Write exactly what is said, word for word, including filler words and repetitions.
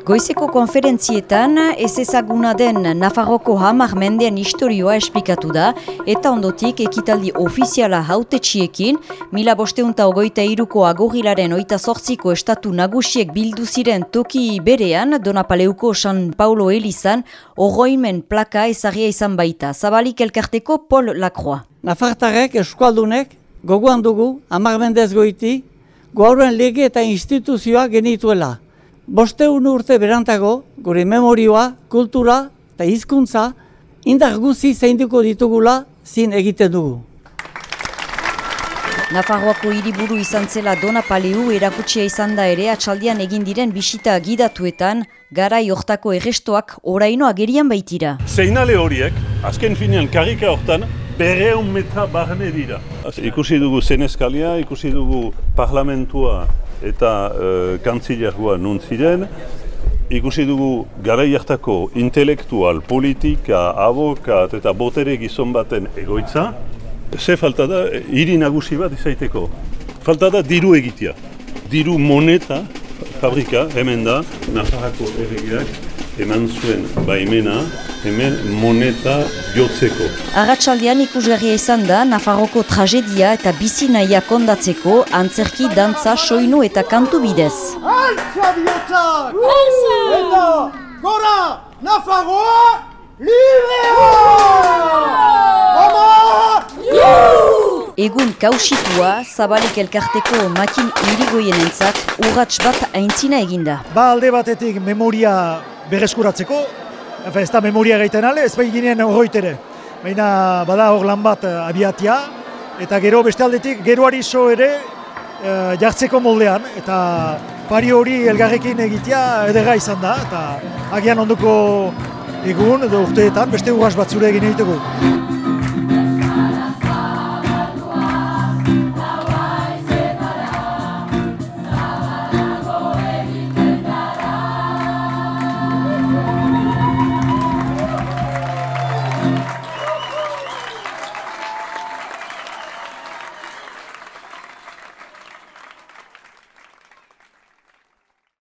Goizeko konferentzietan ez ezaguna den Nafarroko hamar mendean historioa esplikatu da eta ondotik ekitaldi ofiziala hautetxiekin, mila bosteunta ogoita iruko agorilaren oita zortziko estatu nagusiek bildu ziren toki berean Donapaleuko San Paulo elizan oroimen plaka ezagia izan baita. Zabalik elkarteko Paul Lacroix. Nafartarek eskualdunek gogoan dugu hamar mendez goiti gaurren lege eta instituzioa genituela. Bosteun urte berantago, gure memorioa, kultura eta hizkuntza indar guzi zeinduko ditugula zin egiten dugu. Nafarroako hiriburu izan zela Donapaleu erakutsia izan da ere atxaldian egin diren bisita gidatuetan, garai hortako errestoak oraino agerian baitira. Seinale horiek, azken finean karrika hortan, berreun meta barne dira. Ikusi dugu zeneskalia, ikusi dugu parlamentua eta uh, kantzilergoa nun ziren, ikusi dugu garai hartako intelektual, politika, abokat eta botere gizon baten egoitza. Ze falta da, hiri nagusi bat izaiteko. Falta da diru egitea. Diru moneta, fabrika, hemen da, Nafarrako erregeak eman zuen baimena, hemen moneta jotzeko. Arratsaldean ikusgarria izan da Nafarroko tragedia eta bizi nahia kondatzeko antzerki, dantza, soinu eta kantu bidez. Altza bihotzak! Eta gora Nafarroa librea! Egun kausitua, Zabalik elkarteko makin irigoienentzat urrats bat aintzina eginda. Ba alde batetik memoria berreskuratzeko, ez da memoria gaiten ale, ez bai ginen horroitere. Baina bada hor lan bat abiatia, eta gero beste aldetik geroari so ere e, jartzeko moldean, eta pari hori elgarrekin egitea edera izan da, eta agian onduko egun edo urteetan beste urras batzure egin egiteko.